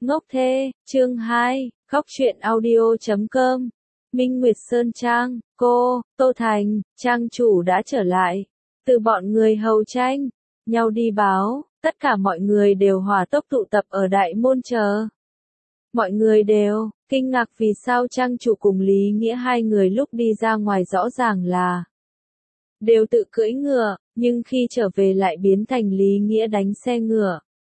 Ngốc thê, chương 2, khóc chuyện audio.com. Minh Nguyệt Sơn Trang, cô, Tô Thành, trang chủ đã trở lại. Từ bọn người hầu tranh, nhau đi báo, tất cả mọi người đều hỏa tốc tụ tập ở đại môn chờ. Mọi người đều kinh ngạc vì sao trang chủ cùng Lý Nghĩa hai người lúc đi ra ngoài rõ ràng là đều tự cưỡi ngựa, nhưng khi trở về lại biến thành Lý Nghĩa đánh xe ngựa.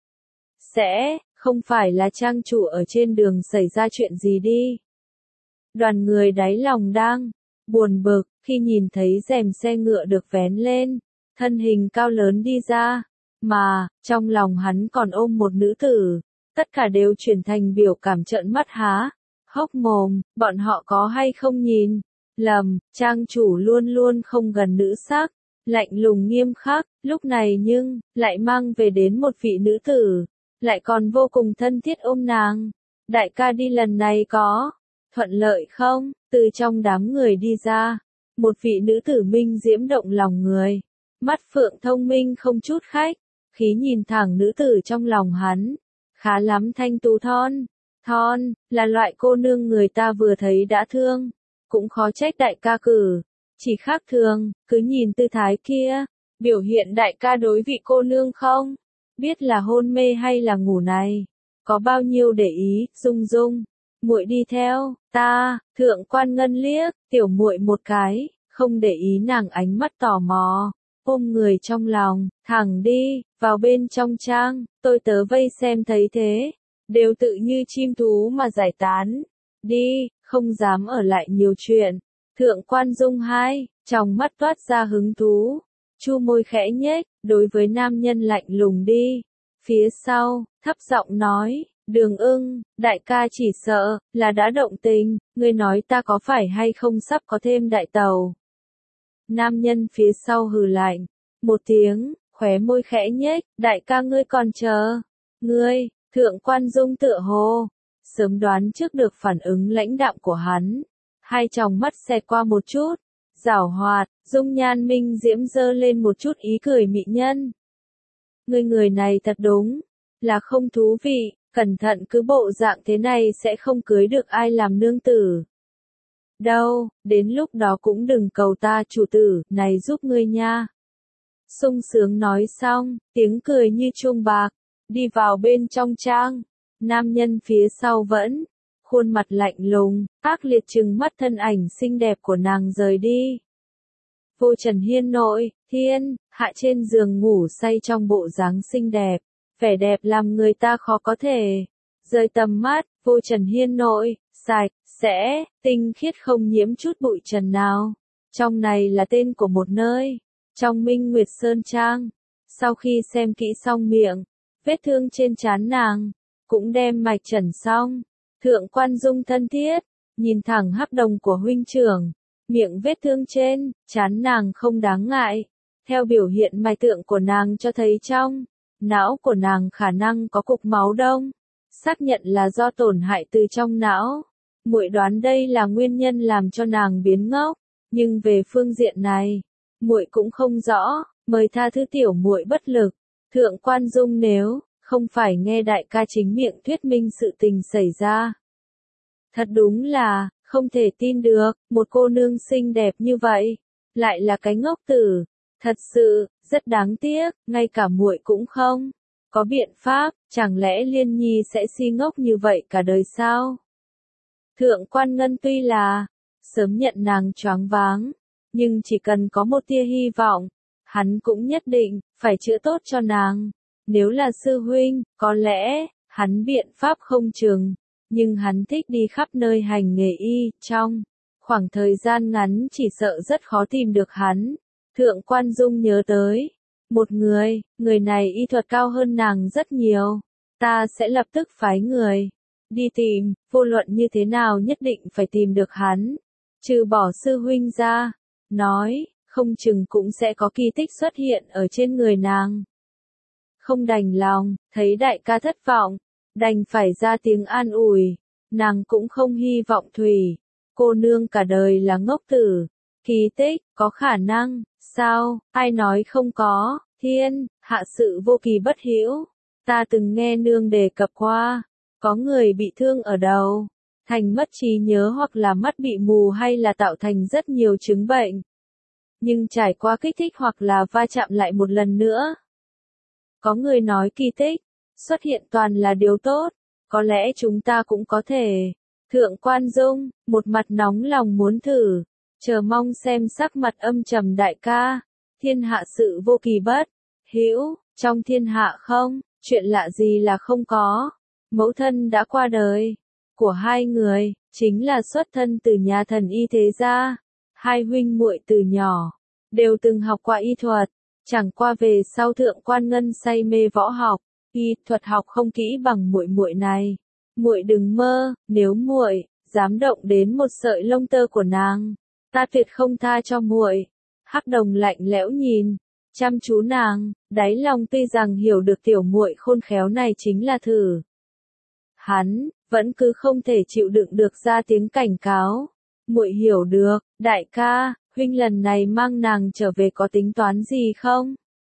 Không phải là trang chủ ở trên đường xảy ra chuyện gì đi. Đoàn người đáy lòng đang buồn bực khi nhìn thấy rèm xe ngựa được vén lên, thân hình cao lớn đi ra, mà trong lòng hắn còn ôm một nữ tử. Tất cả đều chuyển thành biểu cảm trợn mắt há hốc mồm, bọn họ có hay không nhìn lầm, trang chủ luôn luôn không gần nữ sắc, lạnh lùng nghiêm khắc, lúc này nhưng lại mang về đến một vị nữ tử, lại còn vô cùng thân thiết ôm nàng. Đại ca đi lần này có thuận lợi không? Từ trong đám người đi ra, một vị nữ tử minh diễm động lòng người, mắt phượng thông minh không chút khách khí nhìn thẳng nữ tử trong lòng hắn, khá lắm thanh tú thon, là loại cô nương người ta vừa thấy đã thương, cũng khó trách đại ca cử chỉ khác thường, cứ nhìn tư thái kia, biểu hiện đại ca đối vị cô nương không biết là hôn mê hay là ngủ này, có bao nhiêu để ý. Dung, muội đi theo ta. Thượng quan Ngân liếc tiểu muội một cái, không để ý nàng ánh mắt tò mò, ôm người trong lòng, thẳng đi vào bên trong trang. Tôi tớ vây xem thấy thế, đều tự như chim thú mà giải tán đi, không dám ở lại nhiều chuyện. Thượng quan Dung trong mắt toát ra hứng thú, chu môi khẽ nhếch, đối với nam nhân lạnh lùng đi phía sau, thấp giọng nói, Đường Ưng, đại ca chỉ sợ là đã động tình, ngươi nói ta có phải hay không sắp có thêm đại tàu. Nam nhân phía sau hừ lạnh một tiếng, khóe môi khẽ nhếch, đại ca ngươi còn chờ ngươi. Thượng quan Dung tựa hồ sớm đoán trước được phản ứng lãnh đạm của hắn, hai tròng mắt xẹt qua một chút giảo hoạt, dung nhan minh diễm dơ lên một chút ý cười mị nhân. Người này thật đúng là không thú vị, cẩn thận cứ bộ dạng thế này sẽ không cưới được ai làm nương tử đâu, đến lúc đó cũng đừng cầu ta chủ tử này giúp ngươi nha. Sung sướng nói xong, tiếng cười như chuông bạc đi vào bên trong trang. Nam nhân phía sau vẫn khuôn mặt lạnh lùng, ác liệt trừng mắt thân ảnh xinh đẹp của nàng rời đi. Vô Trần Hiên nội thiên hạ trên giường ngủ say trong bộ dáng xinh đẹp, vẻ đẹp làm người ta khó có thể rời tầm mắt. Vô Trần Hiên nội sạch sẽ tinh khiết không nhiễm chút bụi trần nào. Trong này là tên của một nơi trong Minh Nguyệt Sơn Trang. Sau khi xem kỹ xong miệng vết thương trên trán nàng, cũng đem mạch trần xong. Thượng quan Dung thân thiết nhìn thẳng hắc đồng của huynh trưởng, miệng vết thương trên trán nàng không đáng ngại. Theo biểu hiện mạch tượng của nàng cho thấy trong não của nàng khả năng có cục máu đông, xác nhận là do tổn hại từ trong não. Muội đoán đây là nguyên nhân làm cho nàng biến ngốc, nhưng về phương diện này, muội cũng không rõ, mời tha thứ tiểu muội bất lực. Thượng quan Dung nếu không phải nghe đại ca chính miệng thuyết minh sự tình xảy ra, thật đúng là không thể tin được, một cô nương xinh đẹp như vậy lại là cái ngốc tử, thật sự rất đáng tiếc, ngay cả muội cũng không có biện pháp, chẳng lẽ Liên Nhi sẽ si ngốc như vậy cả đời sao? Thượng quan Ngân tuy là sớm nhận nàng choáng váng, nhưng chỉ cần có một tia hy vọng, hắn cũng nhất định phải chữa tốt cho nàng. Nếu là sư huynh, có lẽ hắn biện pháp không chừng, nhưng hắn thích đi khắp nơi hành nghề y, trong khoảng thời gian ngắn chỉ sợ rất khó tìm được hắn. Thượng quan Dung nhớ tới một người này y thuật cao hơn nàng rất nhiều, ta sẽ lập tức phái người đi tìm, vô luận như thế nào nhất định phải tìm được hắn. Trừ bỏ sư huynh ra, nói không chừng cũng sẽ có kỳ tích xuất hiện ở trên người nàng. Không đành lòng thấy đại ca thất vọng, đành phải ra tiếng an ủi. Nàng cũng không hy vọng Thủy cô nương cả đời là ngốc tử. Kỳ tích có khả năng sao? Ai nói không có? Thiên hạ sự vô kỳ bất hữu, ta từng nghe nương đề cập qua, Có người bị thương ở đầu, thành mất trí nhớ hoặc là mắt bị mù hay là tạo thành rất nhiều chứng bệnh. Nhưng trải qua kích thích hoặc là va chạm lại một lần nữa. Có người nói kỳ tích, xuất hiện toàn là điều tốt, có lẽ chúng ta cũng có thể. Thượng Quan Dung, một mặt nóng lòng muốn thử, chờ mong xem sắc mặt âm trầm đại ca, thiên hạ sự vô kỳ bất hữu, trong thiên hạ không, chuyện lạ gì là không có. Mẫu thân đã qua đời, của hai người, chính là xuất thân từ nhà thần y thế gia, hai huynh muội từ nhỏ, đều từng học qua y thuật, chẳng qua về sau Thượng Quan Ngân say mê võ học, y thuật học không kỹ bằng muội muội này. Muội đừng mơ, nếu muội dám động đến một sợi lông tơ của nàng, ta tuyệt không tha cho muội. Hắc Đồng lạnh lẽo nhìn, chăm chú nàng, đáy lòng tuy rằng hiểu được tiểu muội khôn khéo này chính là thử. Hắn vẫn cứ không thể chịu đựng được ra tiếng cảnh cáo. Muội hiểu được, đại ca, huynh lần này mang nàng trở về có tính toán gì không?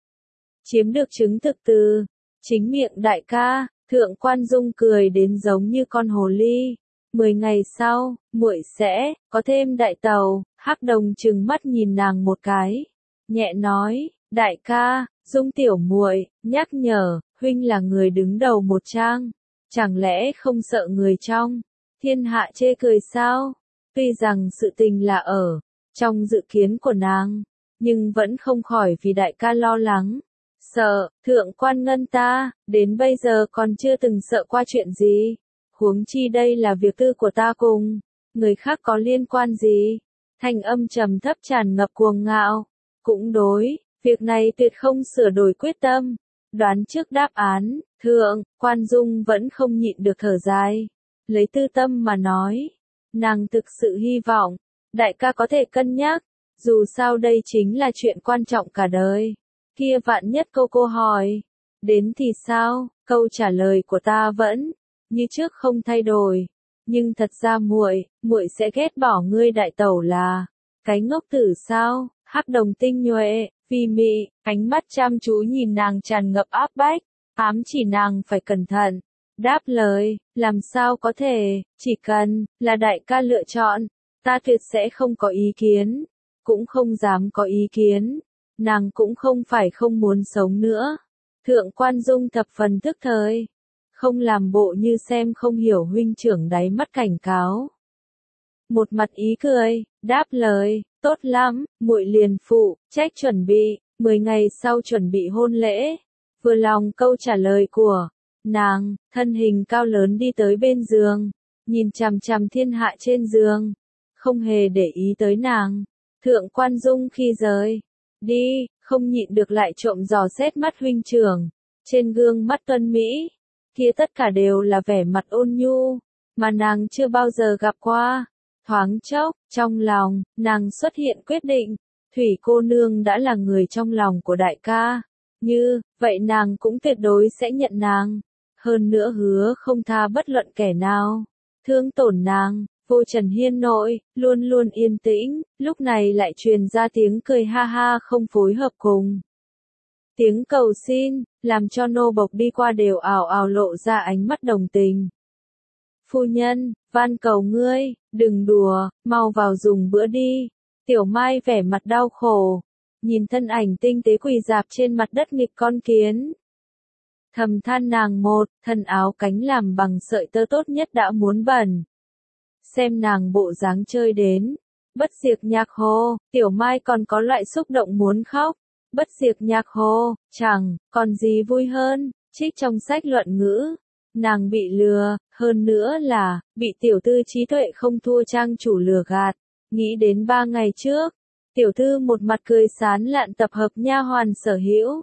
Chiếm được chứng thực từ chính miệng đại ca. Thượng Quan Dung cười đến giống như con hồ ly. 10 ngày sau, muội sẽ có thêm đại tàu. Hắc Đồng trừng mắt nhìn nàng một cái, nhẹ nói, đại ca, Dung tiểu muội nhắc nhở, huynh là người đứng đầu một trang, chẳng lẽ không sợ người trong thiên hạ chê cười sao? Tuy rằng sự tình là ở trong dự kiến của nàng, nhưng vẫn không khỏi vì đại ca lo lắng. Sợ, Thượng Quan Ngân ta, đến bây giờ còn chưa từng sợ qua chuyện gì. Huống chi đây là việc tư của ta cùng, người khác có liên quan gì? Thanh âm trầm thấp tràn ngập cuồng ngạo. Cũng đối, việc này tuyệt không sửa đổi quyết tâm. Đoán trước đáp án, Thượng Quan Dung vẫn không nhịn được thở dài. Lấy tư tâm mà nói, nàng thực sự hy vọng, đại ca có thể cân nhắc, dù sao đây chính là chuyện quan trọng cả đời. Kia vạn nhất cô hỏi, đến thì sao? Câu trả lời của ta vẫn như trước không thay đổi, nhưng thật ra muội sẽ ghét bỏ ngươi đại tẩu là cái ngốc tử sao? Hắc Đồng tinh nhuệ, vì mị, ánh mắt chăm chú nhìn nàng tràn ngập áp bách, ám chỉ nàng phải cẩn thận. Đáp lời, làm sao có thể, chỉ cần là đại ca lựa chọn, ta tuyệt sẽ không có ý kiến, cũng không dám có ý kiến. Nàng cũng không phải không muốn sống nữa. Thượng Quan Dung thập phần tức thời, không làm bộ như xem không hiểu huynh trưởng đáy mắt cảnh cáo. Một mặt ý cười, đáp lời, tốt lắm, muội liền phụ trách chuẩn bị, 10 ngày sau chuẩn bị hôn lễ. Vừa lòng câu trả lời của nàng, thân hình cao lớn đi tới bên giường, nhìn chằm chằm thiên hạ trên giường, không hề để ý tới nàng. Thượng Quan Dung khi rời đi, không nhịn được lại trộm dò xét mắt huynh trưởng. Trên gương mắt tuấn Mỹ, kia tất cả đều là vẻ mặt ôn nhu, mà nàng chưa bao giờ gặp qua. Thoáng chốc, trong lòng, nàng xuất hiện quyết định, Thủy cô nương đã là người trong lòng của đại ca. Như, vậy nàng cũng tuyệt đối sẽ nhận nàng. Hơn nữa hứa không tha bất luận kẻ nào thương tổn nàng. Vô Trần Hiên nội, luôn luôn yên tĩnh, lúc này lại truyền ra tiếng cười ha ha không phối hợp cùng. Tiếng cầu xin, làm cho nô bộc đi qua đều ào ào lộ ra ánh mắt đồng tình. Phu nhân, van cầu ngươi, đừng đùa, mau vào dùng bữa đi. Tiểu Mai vẻ mặt đau khổ, nhìn thân ảnh tinh tế quỳ dạp trên mặt đất nghịch con kiến. Thầm than nàng một, thân áo cánh làm bằng sợi tơ tốt nhất đã muốn bẩn. Xem nàng bộ dáng chơi đến, bất diệt nhạc hồ, Tiểu Mai còn có loại xúc động muốn khóc. Bất diệt nhạc hồ, chẳng còn gì vui hơn, trích trong sách luận ngữ. Nàng bị lừa, hơn nữa là, bị tiểu thư trí tuệ không thua trang chủ lừa gạt. Nghĩ đến 3 ngày trước, tiểu thư một mặt cười sán lạn tập hợp nha hoàn sở hữu.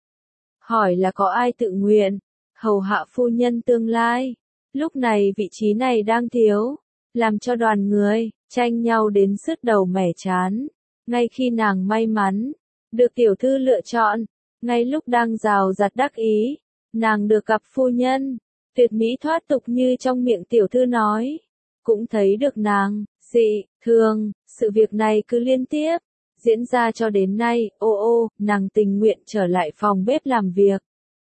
Hỏi là có ai tự nguyện, hầu hạ phu nhân tương lai. Lúc này vị trí này đang thiếu, làm cho đoàn người tranh nhau đến sứt đầu mẻ chán. Ngay khi nàng may mắn được tiểu thư lựa chọn, ngay lúc đang rào rạt đắc ý, nàng được gặp phu nhân, tuyệt mỹ thoát tục như trong miệng tiểu thư nói, cũng thấy được nàng dị thường. Sự việc này cứ liên tiếp diễn ra cho đến nay. Ô ô, nàng tình nguyện trở lại phòng bếp làm việc.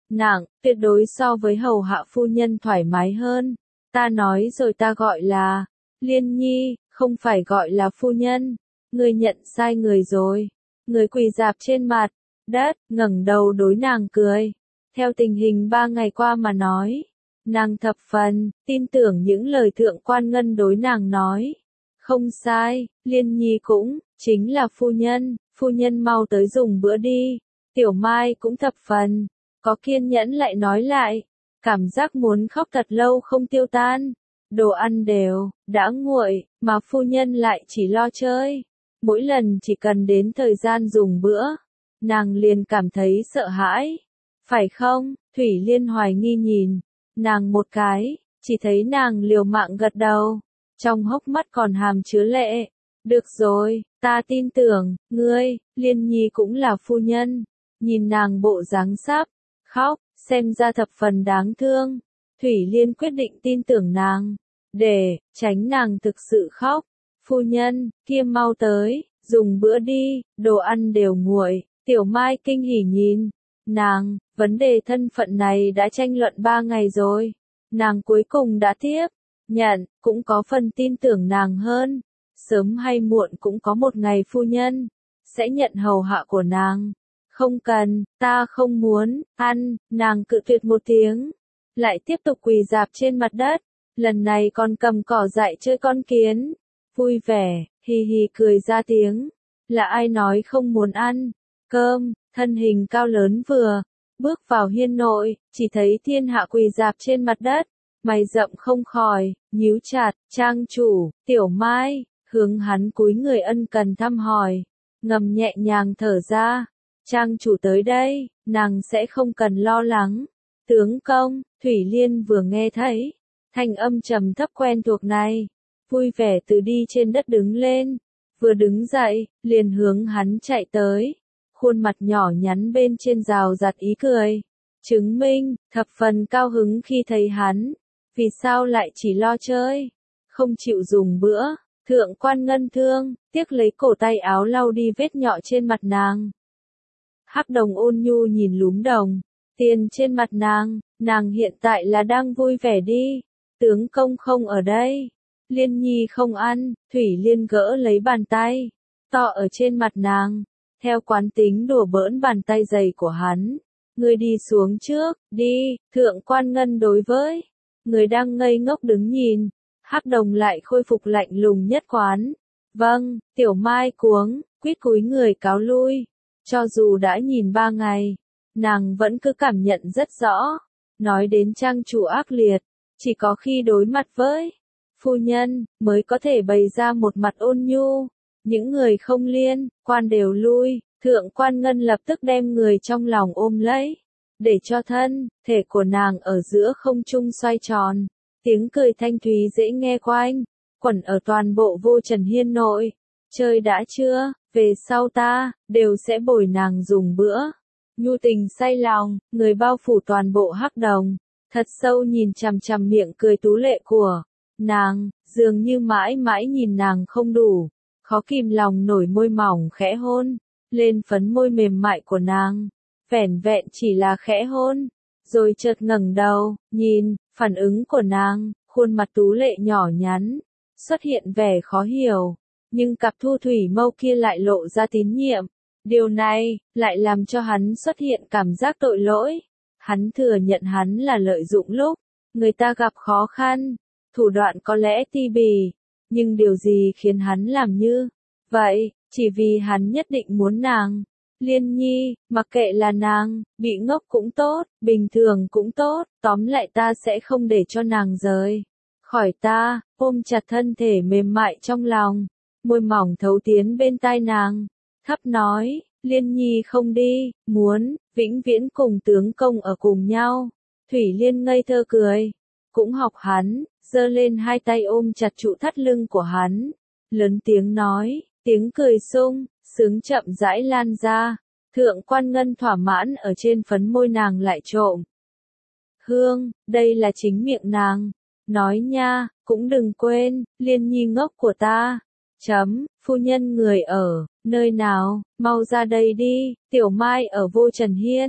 Nàng, tuyệt đối so với hầu hạ phu nhân thoải mái hơn. Ta nói rồi, ta gọi là Liên Nhi, không phải gọi là phu nhân. Ngươi nhận sai người rồi. Người quỳ rạp trên mặt đất, ngẩng đầu đối nàng cười. Theo tình hình 3 ngày qua mà nói, nàng thập phần tin tưởng những lời thượng quan ngân đối nàng nói. Không sai, Liên Nhi cũng chính là phu nhân mau tới dùng bữa đi. Tiểu Mai cũng thập phần có kiên nhẫn lại nói lại, cảm giác muốn khóc thật lâu không tiêu tan. Đồ ăn đều đã nguội, mà phu nhân lại chỉ lo chơi. Mỗi lần chỉ cần đến thời gian dùng bữa, nàng liền cảm thấy sợ hãi. Phải không? Thủy Liên hoài nghi nhìn nàng một cái, chỉ thấy nàng liều mạng gật đầu, trong hốc mắt còn hàm chứa lệ. Được rồi, ta tin tưởng, ngươi, Liên Nhi cũng là phu nhân. Nhìn nàng bộ dáng sắp khóc, xem ra thập phần đáng thương. Thủy Liên quyết định tin tưởng nàng, để tránh nàng thực sự khóc. Phu nhân, kia mau tới, dùng bữa đi, đồ ăn đều nguội. Tiểu Mai kinh hỉ nhìn nàng, vấn đề thân phận này đã tranh luận 3 ngày rồi. Nàng cuối cùng đã tiếp nhận, cũng có phần tin tưởng nàng hơn. Sớm hay muộn cũng có một ngày phu nhân sẽ nhận hầu hạ của nàng. Không cần, ta không muốn ăn, nàng cự tuyệt một tiếng, lại tiếp tục quỳ rạp trên mặt đất, lần này còn cầm cỏ dại chơi con kiến, vui vẻ, hì hì cười ra tiếng. Là ai nói không muốn ăn cơm? Thân hình cao lớn vừa bước vào hiên nội, chỉ thấy thiên hạ quỳ rạp trên mặt đất, mày rậm không khỏi nhíu chặt. Trang chủ, Tiểu Mai hướng hắn cúi người ân cần thăm hỏi, ngầm nhẹ nhàng thở ra. Trang chủ tới đây, nàng sẽ không cần lo lắng. Tướng công, Thủy Liên vừa nghe thấy thanh âm trầm thấp quen thuộc này, vui vẻ từ đi trên đất đứng lên, vừa đứng dậy, liền hướng hắn chạy tới, khuôn mặt nhỏ nhắn bên trên rào rạt ý cười, chứng minh thập phần cao hứng khi thấy hắn. Vì sao lại chỉ lo chơi, không chịu dùng bữa? Thượng quan Ngân thương tiếc lấy cổ tay áo lau đi vết nhọ trên mặt nàng. Hắc Đồng ôn nhu nhìn lúm đồng tiền trên mặt nàng hiện tại là đang vui vẻ đi. Tướng công không ở đây, Liên Nhi không ăn. Thủy Liên gỡ lấy bàn tay to ở trên mặt nàng, theo quán tính đùa bỡn bàn tay dày của hắn. Người đi xuống trước, đi. Thượng quan Ngân đối với người đang ngây ngốc đứng nhìn, Hắc Đồng lại khôi phục lạnh lùng nhất quán. Vâng. Tiểu Mai cuống quýt cúi người cáo lui. Cho dù đã nhìn 3 ngày, nàng vẫn cứ cảm nhận rất rõ. Nói đến trang chủ ác liệt, chỉ có khi đối mặt với phu nhân mới có thể bày ra một mặt ôn nhu. Những người không liên quan đều lui. Thượng quan Ngân lập tức đem người trong lòng ôm lấy, để cho thân thể của nàng ở giữa không trung xoay tròn. Tiếng cười thanh thúy dễ nghe quanh quẩn ở toàn bộ Vô Trần Hiên nội. Chơi đã chưa? Về sau ta đều sẽ bồi nàng dùng bữa. Nhu tình say lòng, người bao phủ toàn bộ Hắc Đồng, thật sâu nhìn chằm chằm miệng cười tú lệ của nàng, dường như mãi mãi nhìn nàng không đủ, khó kìm lòng nổi môi mỏng khẽ hôn lên phấn môi mềm mại của nàng. Vẻn vẹn chỉ là khẽ hôn, rồi chợt ngẩng đầu, nhìn phản ứng của nàng, khuôn mặt tú lệ nhỏ nhắn xuất hiện vẻ khó hiểu, nhưng cặp thu thủy mâu kia lại lộ ra tín nhiệm. Điều này lại làm cho hắn xuất hiện cảm giác tội lỗi. Hắn thừa nhận hắn là lợi dụng lúc người ta gặp khó khăn, thủ đoạn có lẽ ti bì, nhưng điều gì khiến hắn làm như vậy? Chỉ vì hắn nhất định muốn nàng. Liên Nhi, mặc kệ là nàng bị ngốc cũng tốt, bình thường cũng tốt, tóm lại ta sẽ không để cho nàng rời khỏi ta. Ôm chặt thân thể mềm mại trong lòng, môi mỏng thấu tiến bên tai nàng, thấp nói, Liên Nhi không đi, muốn vĩnh viễn cùng tướng công ở cùng nhau. Thủy Liên ngây thơ cười, cũng học hắn, giơ lên hai tay ôm chặt trụ thắt lưng của hắn, lớn tiếng nói, tiếng cười sung sướng chậm rãi lan ra. Thượng quan Ngân thỏa mãn ở trên phấn môi nàng lại trộm hương, đây là chính miệng nàng nói nha. Cũng đừng quên, Liên Nhi ngốc của ta. Phu nhân người ở nơi nào, mau ra đây đi. Tiểu Mai ở Vô Trần Hiên,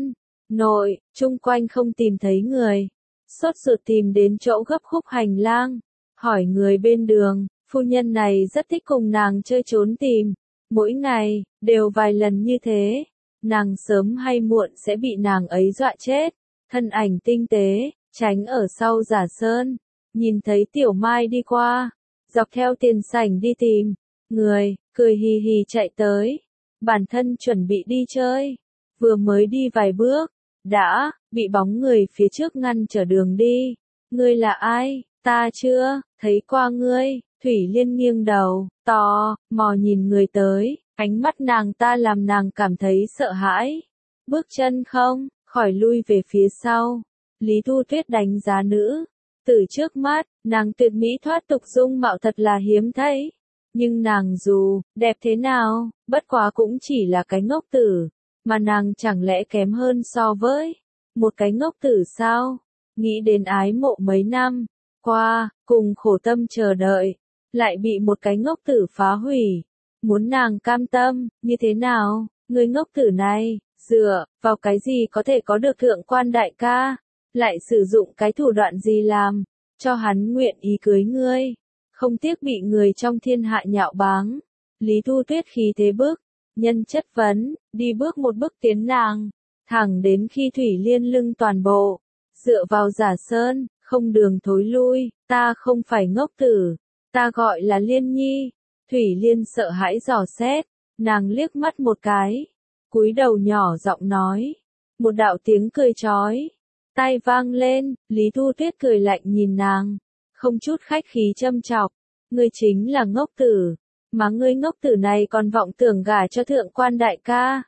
nội, chung quanh không tìm thấy người. Sốt ruột tìm đến chỗ gấp khúc hành lang, hỏi người bên đường, phu nhân này rất thích cùng nàng chơi trốn tìm, mỗi ngày, đều vài lần như thế, nàng sớm hay muộn sẽ bị nàng ấy dọa chết, thân ảnh tinh tế, tránh ở sau giả sơn, nhìn thấy Tiểu Mai đi qua, dọc theo tiền sảnh đi tìm, người, cười hì hì chạy tới, bản thân chuẩn bị đi chơi, vừa mới đi vài bước, đã bị bóng người phía trước ngăn trở đường đi. Ngươi là ai? Ta chưa thấy qua ngươi. Thủy Liên nghiêng đầu, tò mò nhìn người tới, ánh mắt nàng ta làm nàng cảm thấy sợ hãi. Bước chân không khỏi lui về phía sau. Lý Thu Tuyết đánh giá nữ từ trước mắt, nàng tuyệt mỹ thoát tục dung mạo thật là hiếm thấy. Nhưng nàng dù đẹp thế nào, bất quá cũng chỉ là cái ngốc tử, mà nàng chẳng lẽ kém hơn so với một cái ngốc tử sao? Nghĩ đến ái mộ mấy năm qua, cùng khổ tâm chờ đợi, lại bị một cái ngốc tử phá hủy. Muốn nàng cam tâm, như thế nào? Người ngốc tử này, dựa vào cái gì có thể có được thượng quan đại ca? Lại sử dụng cái thủ đoạn gì làm cho hắn nguyện ý cưới ngươi? Không tiếc bị người trong thiên hạ nhạo báng. Lý Thu Tuyết khí thế bước, nhân chất vấn, đi bước một bước tiến nàng, thẳng đến khi Thủy Liên lưng toàn bộ, dựa vào giả sơn, không đường thối lui, ta không phải ngốc tử, ta gọi là Liên Nhi. Thủy Liên sợ hãi dò xét, nàng liếc mắt một cái, cúi đầu nhỏ giọng nói, một đạo tiếng cười chói tai vang lên, Lý Thu Tuyết cười lạnh nhìn nàng, không chút khách khí châm chọc, ngươi chính là ngốc tử, mà ngươi ngốc tử này còn vọng tưởng gả cho thượng quan đại ca.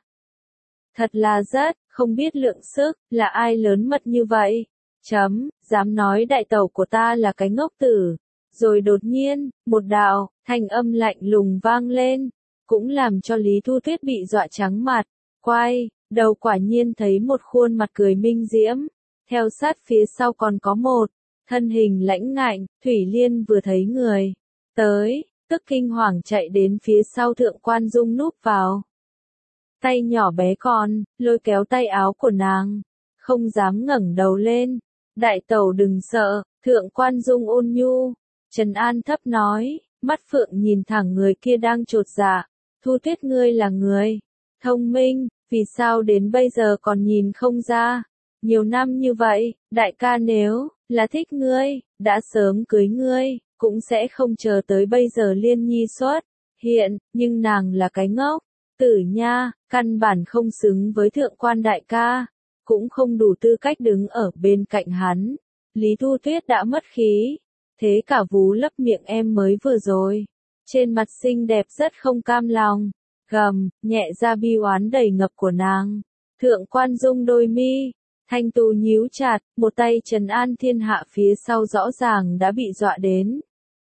Thật là rất, không biết lượng sức, là ai lớn mật như vậy? Dám nói đại tẩu của ta là cái ngốc tử. Rồi đột nhiên, một đạo, thanh âm lạnh lùng vang lên, cũng làm cho Lý Thu Tuyết bị dọa trắng mặt, quay, đầu quả nhiên thấy một khuôn mặt cười minh diễm, theo sát phía sau còn có một thân hình lãnh ngạnh. Thủy Liên vừa thấy người tới, tức kinh hoàng chạy đến phía sau Thượng Quan Dung núp vào. Tay nhỏ bé con, lôi kéo tay áo của nàng, không dám ngẩng đầu lên. Đại tẩu đừng sợ, Thượng Quan Dung ôn nhu, trấn an thấp nói, mắt phượng nhìn thẳng người kia đang chột dạ. Thu Tuyết ngươi là người thông minh, vì sao đến bây giờ còn nhìn không ra? Nhiều năm như vậy, đại ca nếu là thích ngươi, đã sớm cưới ngươi, cũng sẽ không chờ tới bây giờ Liên Nhi xuất hiện, nhưng nàng là cái ngốc tử nha, căn bản không xứng với thượng quan đại ca, cũng không đủ tư cách đứng ở bên cạnh hắn. Lý Thu Tuyết đã mất khí, thế cả vú lấp miệng em mới vừa rồi, trên mặt xinh đẹp rất không cam lòng, gầm nhẹ ra bi oán đầy ngập của nàng. Thượng Quan Dung đôi mi thanh tú nhíu chặt, một tay trấn an thiên hạ phía sau rõ ràng đã bị dọa đến.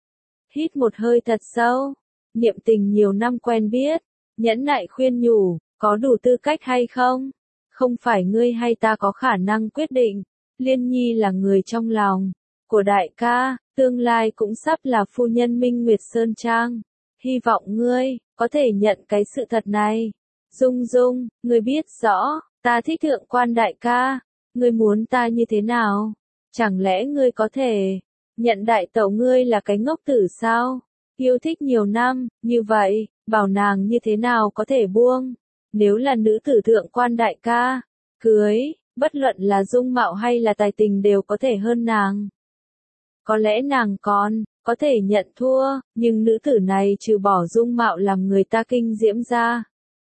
Hít một hơi thật sâu, niệm tình nhiều năm quen biết, nhẫn nại khuyên nhủ, có đủ tư cách hay không? Không phải ngươi hay ta có khả năng quyết định, Liên Nhi là người trong lòng của đại ca, tương lai cũng sắp là phu nhân Minh Nguyệt Sơn Trang. Hy vọng ngươi có thể nhận cái sự thật này. Dung Dung, ngươi biết rõ, ta thích thượng quan đại ca, ngươi muốn ta như thế nào? Chẳng lẽ ngươi có thể nhận đại tẩu ngươi là cái ngốc tử sao? Yêu thích nhiều năm, như vậy, bảo nàng như thế nào có thể buông? Nếu là nữ tử thượng quan đại ca, cưới, bất luận là dung mạo hay là tài tình đều có thể hơn nàng. Có lẽ nàng còn có thể nhận thua, nhưng nữ tử này trừ bỏ dung mạo làm người ta kinh diễm ra,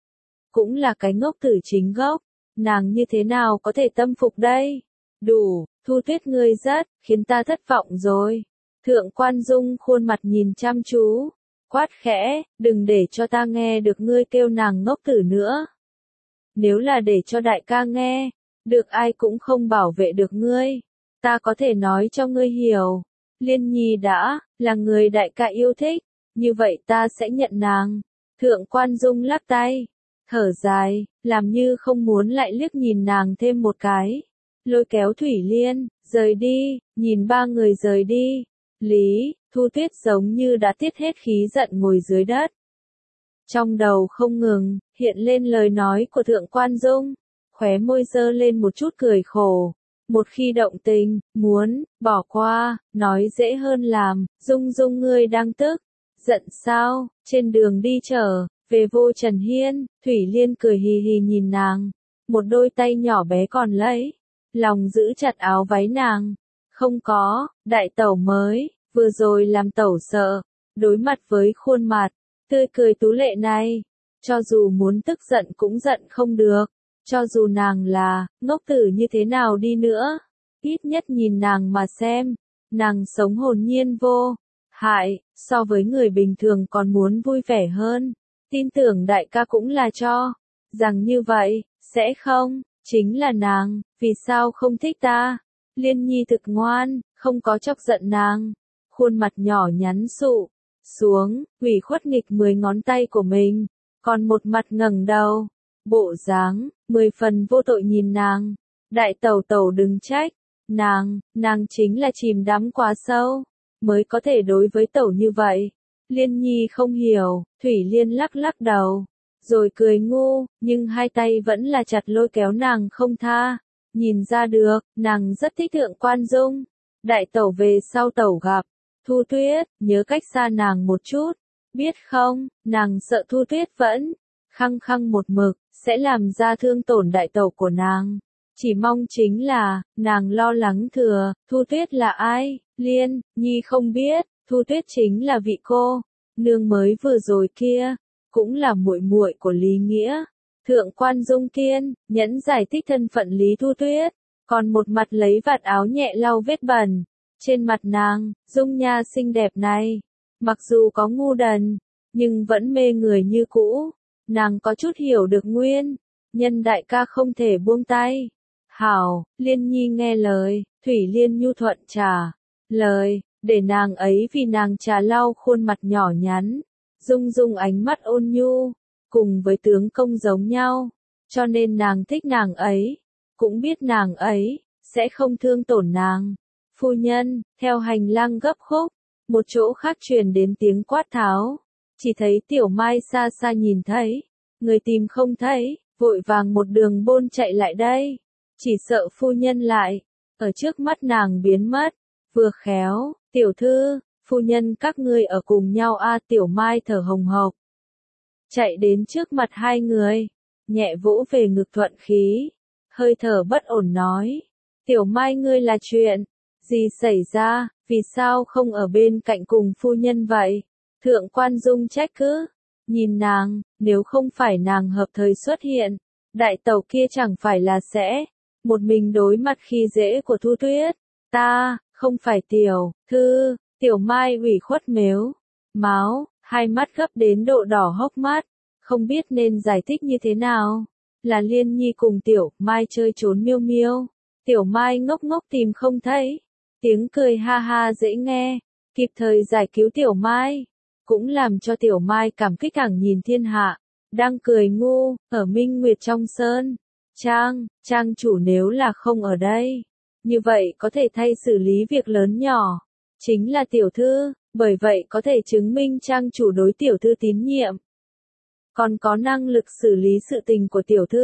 cũng là cái ngốc tử chính gốc, nàng như thế nào có thể tâm phục đây? Đủ, Thu Tuyết ngươi rất khiến ta thất vọng rồi. Thượng Quan Dung khuôn mặt nhìn chăm chú, quát khẽ, đừng để cho ta nghe được ngươi kêu nàng ngốc tử nữa. Nếu là để cho đại ca nghe, được ai cũng không bảo vệ được ngươi. Ta có thể nói cho ngươi hiểu, Liên Nhi đã là người đại ca yêu thích, như vậy ta sẽ nhận nàng. Thượng Quan Dung lắc tay, thở dài, làm như không muốn lại liếc nhìn nàng thêm một cái. Lôi kéo Thủy Liên, rời đi, nhìn ba người rời đi. Lý Thu Tuyết giống như đã tiết hết khí giận ngồi dưới đất. Trong đầu không ngừng hiện lên lời nói của Thượng Quan Dung, khóe môi dơ lên một chút cười khổ. Một khi động tình, muốn, bỏ qua, nói dễ hơn làm, Dung Dung ngươi đang tức, giận sao, trên đường đi trở, về vô Trần Hiên, Thủy Liên cười hì hì nhìn nàng, một đôi tay nhỏ bé còn lấy, lòng giữ chặt áo váy nàng, không có, đại tẩu mới, vừa rồi làm tẩu sợ, đối mặt với khuôn mặt, tươi cười tú lệ này, cho dù muốn tức giận cũng giận không được, cho dù nàng là, ngốc tử như thế nào đi nữa, ít nhất nhìn nàng mà xem, nàng sống hồn nhiên vô hại, so với người bình thường còn muốn vui vẻ hơn, tin tưởng đại ca cũng là cho, rằng như vậy, sẽ không, chính là nàng, vì sao không thích ta, Liên Nhi thực ngoan, không có chọc giận nàng, khuôn mặt nhỏ nhắn sụ xuống, ủy khuất nghịch 10 ngón tay của mình, còn một mặt ngẩng đầu, bộ dáng 10 phần vô tội nhìn nàng, đại tẩu tẩu đừng trách, nàng chính là chìm đắm quá sâu, mới có thể đối với tẩu như vậy. Liên Nhi không hiểu, Thủy Liên lắc lắc đầu, rồi cười ngu, nhưng hai tay vẫn là chặt lôi kéo nàng không tha. Nhìn ra được, nàng rất thích Thượng Quan Dung. Đại tẩu về sau tẩu gặp, Thu Tuyết, nhớ cách xa nàng một chút. Biết không, nàng sợ Thu Tuyết vẫn khăng khăng một mực, sẽ làm ra thương tổn đại tẩu của nàng. Chỉ mong chính là, nàng lo lắng thừa, Thu Tuyết là ai, Liên, Nhi không biết, Thu Tuyết chính là vị cô, nương mới vừa rồi kia, cũng là muội muội của Lý Nghĩa. Thượng Quan Dung Kiên, nhẫn giải thích thân phận Lý Thu Tuyết, còn một mặt lấy vạt áo nhẹ lau vết bẩn. Trên mặt nàng, dung nha xinh đẹp này, mặc dù có ngu đần, nhưng vẫn mê người như cũ. Nàng có chút hiểu được nguyên, nhân đại ca không thể buông tay. Hảo, Liên Nhi nghe lời, Thủy Liên nhu thuận trả lời, để nàng ấy vì nàng trà lau khuôn mặt nhỏ nhắn. Dung Dung ánh mắt ôn nhu, cùng với tướng công giống nhau, cho nên nàng thích nàng ấy, cũng biết nàng ấy sẽ không thương tổn nàng. Phu nhân, theo hành lang gấp khúc, một chỗ khác truyền đến tiếng quát tháo, chỉ thấy Tiểu Mai xa xa nhìn thấy, người tìm không thấy, vội vàng một đường bôn chạy lại đây, chỉ sợ phu nhân lại ở trước mắt nàng biến mất. Vừa khéo, tiểu thư, phu nhân các ngươi ở cùng nhau a. Tiểu Mai thở hồng hộc, chạy đến trước mặt hai người, nhẹ vỗ về ngực thuận khí, hơi thở bất ổn nói, Tiểu Mai ngươi là chuyện gì xảy ra, vì sao không ở bên cạnh cùng phu nhân vậy? Thượng Quan Dung trách cứ, nhìn nàng, nếu không phải nàng hợp thời xuất hiện, đại tẩu kia chẳng phải là sẽ một mình đối mặt khi dễ của Thu Tuyết. Ta, không phải tiểu thư, Tiểu Mai ủy khuất mếu máu, hai mắt gấp đến độ đỏ hốc mắt, không biết nên giải thích như thế nào. Là Liên Nhi cùng Tiểu Mai chơi trốn miêu miêu, Tiểu Mai ngốc ngốc tìm không thấy, tiếng cười ha ha dễ nghe, kịp thời giải cứu Tiểu Mai, cũng làm cho Tiểu Mai cảm kích thẳng nhìn thiên hạ, đang cười ngu, ở Minh Nguyệt trong sơn. Trang chủ nếu là không ở đây, như vậy có thể thay xử lý việc lớn nhỏ, chính là tiểu thư, bởi vậy có thể chứng minh trang chủ đối tiểu thư tín nhiệm. Còn có năng lực xử lý sự tình của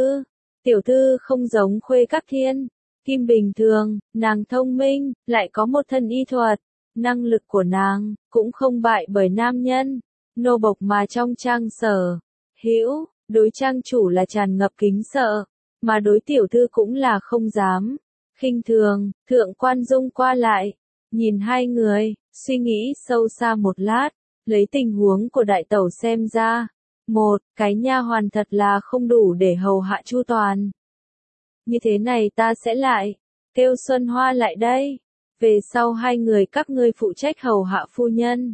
tiểu thư không giống Khuê Các Thiên Kim bình thường, nàng thông minh, lại có một thân y thuật, năng lực của nàng cũng không bại bởi nam nhân, nô bộc mà trong trang sở hữu, đối trang chủ là tràn ngập kính sợ, mà đối tiểu thư cũng là không dám khinh thường. Thượng Quan Dung qua lại, nhìn hai người, suy nghĩ sâu xa một lát, lấy tình huống của đại tẩu xem ra, một cái nha hoàn thật là không đủ để hầu hạ chu toàn. Như thế này ta sẽ lại kêu Xuân Hoa lại đây, về sau hai người các ngươi phụ trách hầu hạ phu nhân.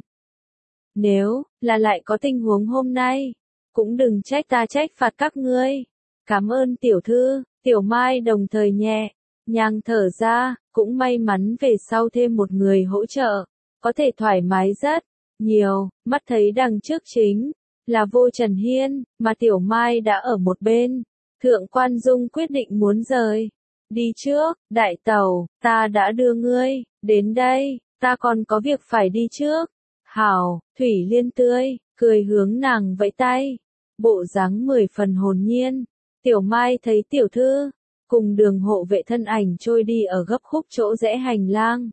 Nếu là lại có tình huống hôm nay, cũng đừng trách ta trách phạt các ngươi. Cảm ơn tiểu thư. Tiểu Mai đồng thời nhẹ nhàng thở ra, cũng may mắn về sau thêm một người hỗ trợ, có thể thoải mái rất nhiều. Mắt thấy đằng trước chính là vô Trần Hiên, mà Tiểu Mai đã ở một bên. Thượng Quan Dung quyết định muốn rời đi trước. Đại tẩu, ta đã đưa ngươi đến đây, ta còn có việc phải đi trước. Hảo, Thủy Liên tươi cười hướng nàng vẫy tay, bộ dáng 10 phần hồn nhiên. Tiểu Mai thấy tiểu thư, cùng Đường hộ vệ thân ảnh trôi đi ở gấp khúc chỗ rẽ hành lang.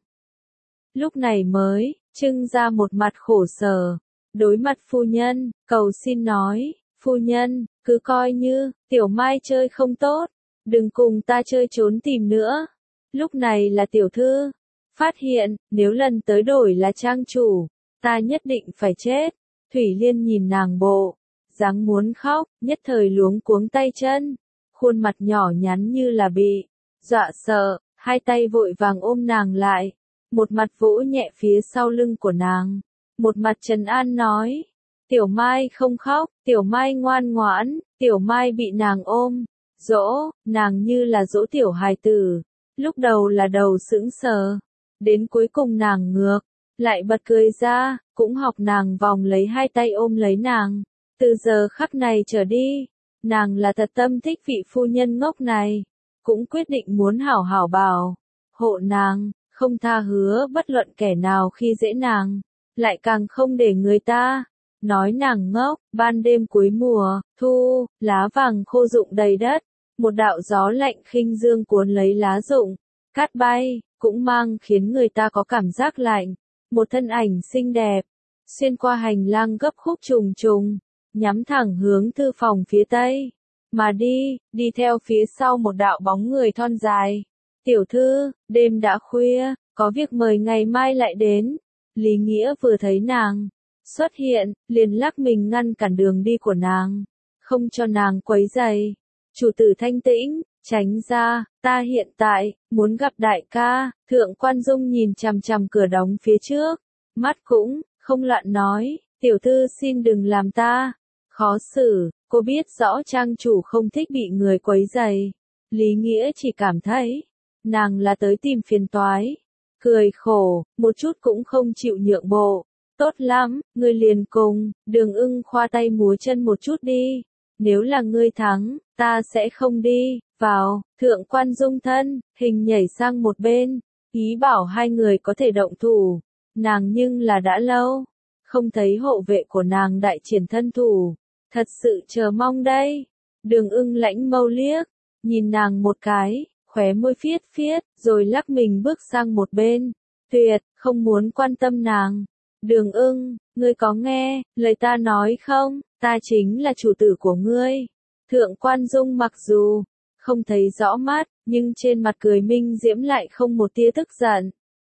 Lúc này mới, trưng ra một mặt khổ sở, đối mặt phu nhân, cầu xin nói, phu nhân, cứ coi như, Tiểu Mai chơi không tốt, đừng cùng ta chơi trốn tìm nữa. Lúc này là tiểu thư, phát hiện, nếu lần tới đổi là trang chủ, ta nhất định phải chết. Thủy Liên nhìn nàng bộ, dáng muốn khóc, nhất thời luống cuống tay chân, khuôn mặt nhỏ nhắn như là bị dọa sợ, hai tay vội vàng ôm nàng lại, một mặt vỗ nhẹ phía sau lưng của nàng, một mặt trấn an nói, Tiểu Mai không khóc, Tiểu Mai ngoan ngoãn, Tiểu Mai bị nàng ôm, dỗ, nàng như là dỗ tiểu hài tử, lúc đầu là đầu sững sờ, đến cuối cùng nàng ngược, lại bật cười ra, cũng học nàng vòng lấy hai tay ôm lấy nàng, từ giờ khắc này trở đi, nàng là thật tâm thích vị phu nhân ngốc này, cũng quyết định muốn hảo hảo bảo hộ nàng, không tha hứa bất luận kẻ nào khi dễ nàng, lại càng không để người ta nói nàng ngốc. Ban đêm cuối mùa thu, lá vàng khô rụng đầy đất, một đạo gió lạnh khinh dương cuốn lấy lá rụng, cát bay, cũng mang khiến người ta có cảm giác lạnh. Một thân ảnh xinh đẹp, xuyên qua hành lang gấp khúc trùng trùng, nhắm thẳng hướng thư phòng phía tây, mà đi theo phía sau một đạo bóng người thon dài. Tiểu thư, đêm đã khuya, có việc mời ngày mai lại đến. Lý Nghĩa vừa thấy nàng xuất hiện, liền lắc mình ngăn cản đường đi của nàng, không cho nàng quấy rầy. Chủ tử thanh tĩnh, tránh ra, ta hiện tại muốn gặp đại ca. Thượng Quan Dung nhìn chằm chằm cửa đóng phía trước, mắt cũng không loạn nói, tiểu thư xin đừng làm ta khó xử, cô biết rõ trang chủ không thích bị người quấy rầy. Lý Nghĩa chỉ cảm thấy nàng là tới tìm phiền toái, cười khổ, một chút cũng không chịu nhượng bộ. Tốt lắm, ngươi liền cùng Đường Ưng khoa tay múa chân một chút đi, nếu là ngươi thắng, ta sẽ không đi vào. Thượng Quan Dung thân hình nhảy sang một bên, ý bảo hai người có thể động thủ. Nàng nhưng là đã lâu không thấy hộ vệ của nàng đại triển thân thủ, thật sự chờ mong đây. Đường Ưng lãnh mâu liếc, nhìn nàng một cái, khóe môi phiết phiết, rồi lắc mình bước sang một bên, tuyệt không muốn quan tâm nàng. Đường Ưng, ngươi có nghe lời ta nói không? Ta chính là chủ tử của ngươi. Thượng Quan Dung mặc dù không thấy rõ mắt, nhưng trên mặt cười minh diễm lại không một tia tức giận.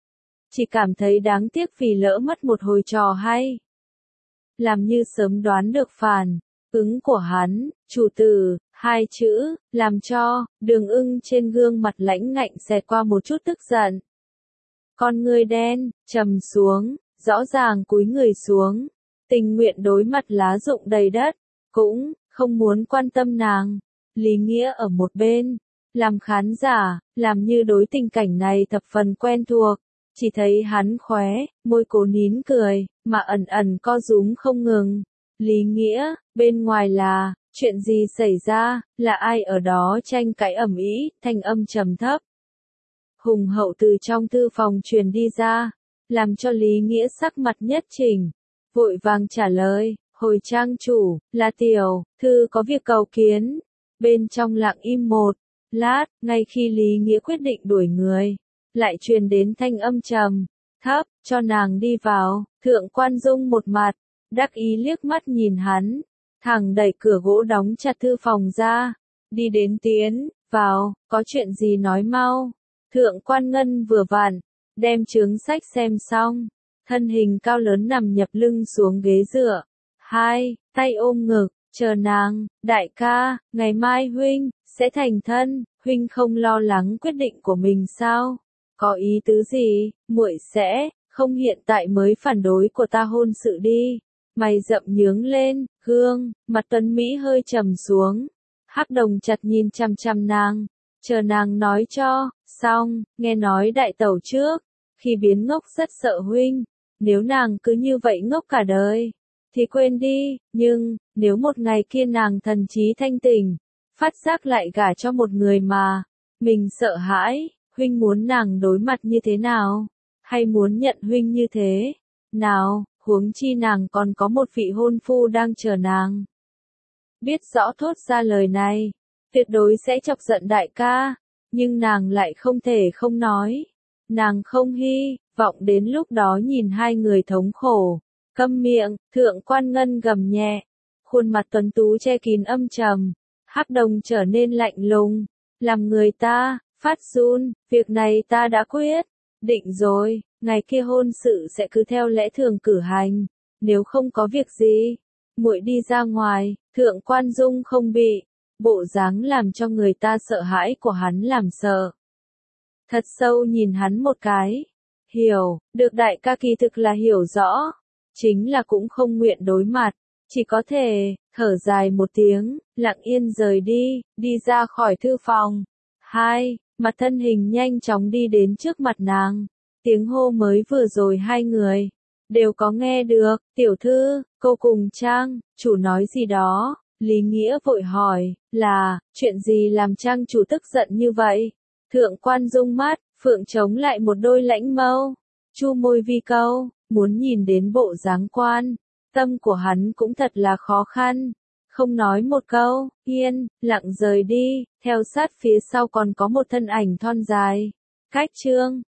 Chỉ cảm thấy đáng tiếc vì lỡ mất một hồi trò hay. Làm như sớm đoán được phản ứng của hắn, chủ tử, hai chữ, làm cho Đường Ưng trên gương mặt lãnh ngạnh xẹt qua một chút tức giận. Con ngươi đen trầm xuống, rõ ràng cúi người xuống, tình nguyện đối mặt lá rụng đầy đất, cũng không muốn quan tâm nàng. Lý Nghĩa ở một bên, làm khán giả, làm như đối tình cảnh này thập phần quen thuộc, chỉ thấy hắn khóe môi cố nín cười, mà ẩn ẩn co rúm không ngừng. Lý Nghĩa, bên ngoài là chuyện gì xảy ra, là ai ở đó tranh cãi ầm ĩ, thanh âm trầm thấp hùng hậu từ trong thư phòng truyền đi ra, làm cho Lý Nghĩa sắc mặt nhất chỉnh, vội vàng trả lời, hồi trang chủ, là tiểu thư có việc cầu kiến. Bên trong lặng im một lát, ngay khi Lý Nghĩa quyết định đuổi người, lại truyền đến thanh âm trầm thấp, cho nàng đi vào. Thượng Quan Dung một mặt đắc ý liếc mắt nhìn hắn, thẳng đẩy cửa gỗ đóng chặt thư phòng ra, đi đến tiến vào, có chuyện gì nói mau. Thượng Quan Ngân vừa vặn đem chướng sách xem xong, thân hình cao lớn nằm nhập lưng xuống ghế dựa, hai tay ôm ngực, chờ nàng. Đại ca, ngày mai huynh sẽ thành thân, huynh không lo lắng quyết định của mình sao? Có ý tứ gì? Muội sẽ không hiện tại mới phản đối của ta hôn sự đi. Mày rậm nhướng lên, gương mặt tuấn mỹ hơi trầm xuống. Hắc Đồng chặt nhìn chằm chằm nàng, chờ nàng nói cho xong. Nghe nói đại tẩu trước khi biến ngốc rất sợ huynh, nếu nàng cứ như vậy ngốc cả đời thì quên đi, nhưng nếu một ngày kia nàng thần trí thanh tỉnh, phát giác lại gả cho một người mà mình sợ hãi, huynh muốn nàng đối mặt như thế nào? Hay muốn nhận huynh như thế nào? Huống chi nàng còn có một vị hôn phu đang chờ nàng. Biết rõ thốt ra lời này, tuyệt đối sẽ chọc giận đại ca, nhưng nàng lại không thể không nói. Nàng không hy vọng đến lúc đó nhìn hai người thống khổ. Câm miệng, Thượng Quan Ngân gầm nhẹ, khuôn mặt tuấn tú che kín âm trầm, Hắc Đồng trở nên lạnh lùng, làm người ta phát run, việc này ta đã quyết định rồi, ngày kia hôn sự sẽ cứ theo lẽ thường cử hành, nếu không có việc gì, muội đi ra ngoài. Thượng Quan Dung không bị bộ dáng làm cho người ta sợ hãi của hắn làm sợ. Thật sâu nhìn hắn một cái, hiểu, được đại ca kỳ thực là hiểu rõ, chính là cũng không nguyện đối mặt, chỉ có thể thở dài một tiếng, lặng yên rời đi, đi ra khỏi thư phòng. Mặt thân hình nhanh chóng đi đến trước mặt nàng, tiếng hô mới vừa rồi hai người đều có nghe được. Tiểu thư, cô cùng Trang chủ nói gì đó. Lý Nghĩa vội hỏi, là chuyện gì làm Trang chủ tức giận như vậy? Thượng Quan Dung mắt phượng chống lại một đôi lãnh mâu, chu môi vi câu, muốn nhìn đến bộ dáng quan tâm của hắn cũng thật là khó khăn. Không nói một câu, yên lặng rời đi, theo sát phía sau còn có một thân ảnh thon dài. Cách Trương